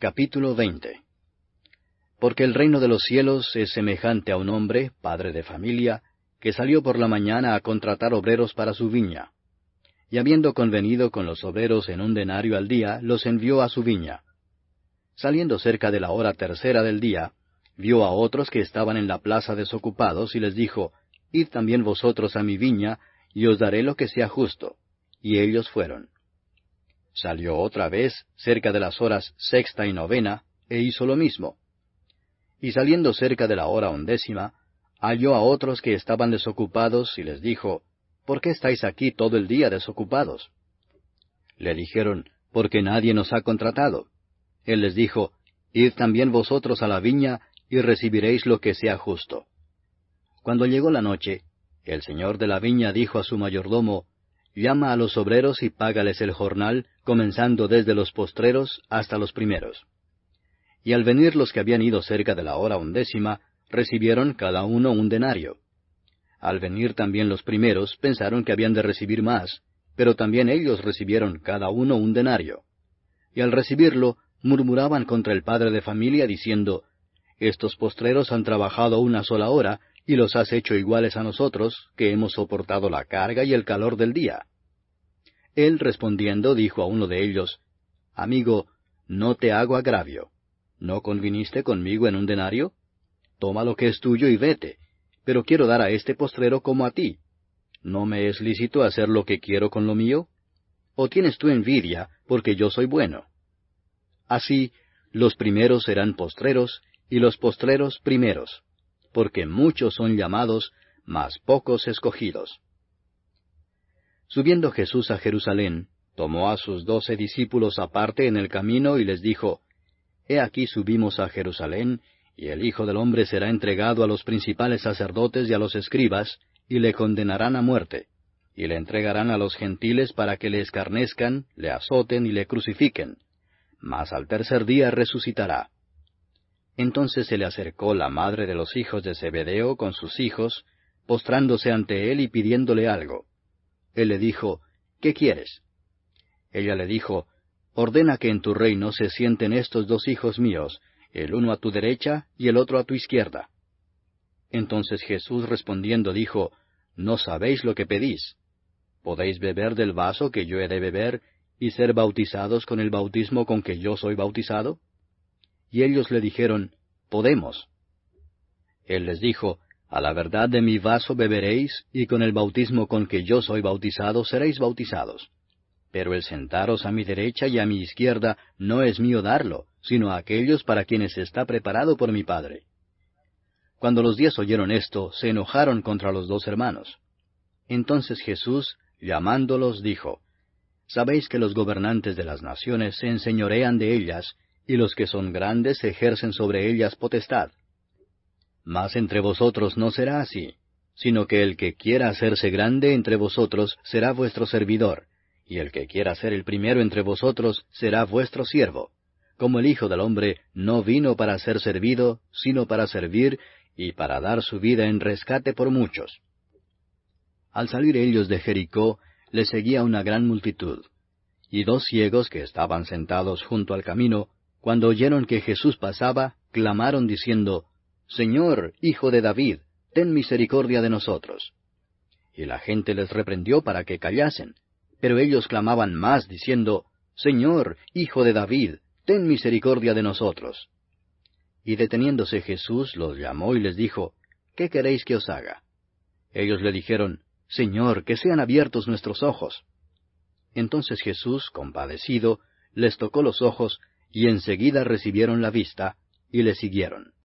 Capítulo 20. Porque el reino de los cielos es semejante a un hombre, padre de familia, que salió por la mañana a contratar obreros para su viña. Y habiendo convenido con los obreros en 1 denario al día, los envió a su viña. Saliendo cerca de la hora tercera del día, vio a otros que estaban en la plaza desocupados, y les dijo, Id también vosotros a mi viña, y os daré lo que sea justo. Y ellos fueron. Salió otra vez, cerca de las horas sexta y novena, e hizo lo mismo. Y saliendo cerca de la hora 11, halló a otros que estaban desocupados, y les dijo, ¿Por qué estáis aquí todo el día desocupados? Le dijeron, Porque nadie nos ha contratado. Él les dijo, Id también vosotros a la viña, y recibiréis lo que sea justo. Cuando llegó la noche, el señor de la viña dijo a su mayordomo, Llama a los obreros y págales el jornal, comenzando desde los postreros hasta los primeros. Y al venir los que habían ido cerca de la hora 11, recibieron cada uno 1 denario. Al venir también los primeros, pensaron que habían de recibir más, pero también ellos recibieron cada uno 1 denario. Y al recibirlo, murmuraban contra el padre de familia, diciendo, Estos postreros han trabajado 1 sola hora, y los has hecho iguales a nosotros, que hemos soportado la carga y el calor del día. Él respondiendo dijo a uno de ellos, Amigo, no te hago agravio. ¿No conviniste conmigo en 1 denario? Toma lo que es tuyo y vete, pero quiero dar a este postrero como a ti. ¿No me es lícito hacer lo que quiero con lo mío? ¿O tienes tú envidia, porque yo soy bueno? Así, los primeros serán postreros, y los postreros primeros, porque muchos son llamados, mas pocos escogidos. Subiendo Jesús a Jerusalén, tomó a sus 12 discípulos aparte en el camino y les dijo, He aquí subimos a Jerusalén, y el Hijo del Hombre será entregado a los principales sacerdotes y a los escribas, y le condenarán a muerte, y le entregarán a los gentiles para que le escarnezcan, le azoten y le crucifiquen. Mas al tercer día resucitará. Entonces se le acercó la madre de los hijos de Zebedeo con sus hijos, postrándose ante él y pidiéndole algo. Él le dijo, ¿Qué quieres? Ella le dijo, Ordena que en tu reino se sienten estos 2 hijos míos, el uno a tu derecha y el otro a tu izquierda. Entonces Jesús respondiendo dijo, No sabéis lo que pedís. ¿Podéis beber del vaso que yo he de beber, y ser bautizados con el bautismo con que yo soy bautizado? Y ellos le dijeron, Podemos. Él les dijo, A la verdad de mi vaso beberéis, y con el bautismo con que yo soy bautizado seréis bautizados. Pero el sentaros a mi derecha y a mi izquierda no es mío darlo, sino a aquellos para quienes está preparado por mi Padre. Cuando los 10 oyeron esto, se enojaron contra los 2 hermanos. Entonces Jesús, llamándolos, dijo, Sabéis que los gobernantes de las naciones se enseñorean de ellas, y los que son grandes ejercen sobre ellas potestad. Mas entre vosotros no será así, sino que el que quiera hacerse grande entre vosotros será vuestro servidor, y el que quiera ser el primero entre vosotros será vuestro siervo, como el Hijo del Hombre no vino para ser servido, sino para servir, y para dar su vida en rescate por muchos. Al salir ellos de Jericó, les seguía una gran multitud, y 2 ciegos que estaban sentados junto al camino, cuando oyeron que Jesús pasaba, clamaron diciendo, Señor, Hijo de David, ten misericordia de nosotros. Y la gente les reprendió para que callasen, pero ellos clamaban más, diciendo, Señor, Hijo de David, ten misericordia de nosotros. Y deteniéndose Jesús los llamó y les dijo, ¿Qué queréis que os haga? Ellos le dijeron, Señor, que sean abiertos nuestros ojos. Entonces Jesús, compadecido, les tocó los ojos, y enseguida recibieron la vista, y le siguieron.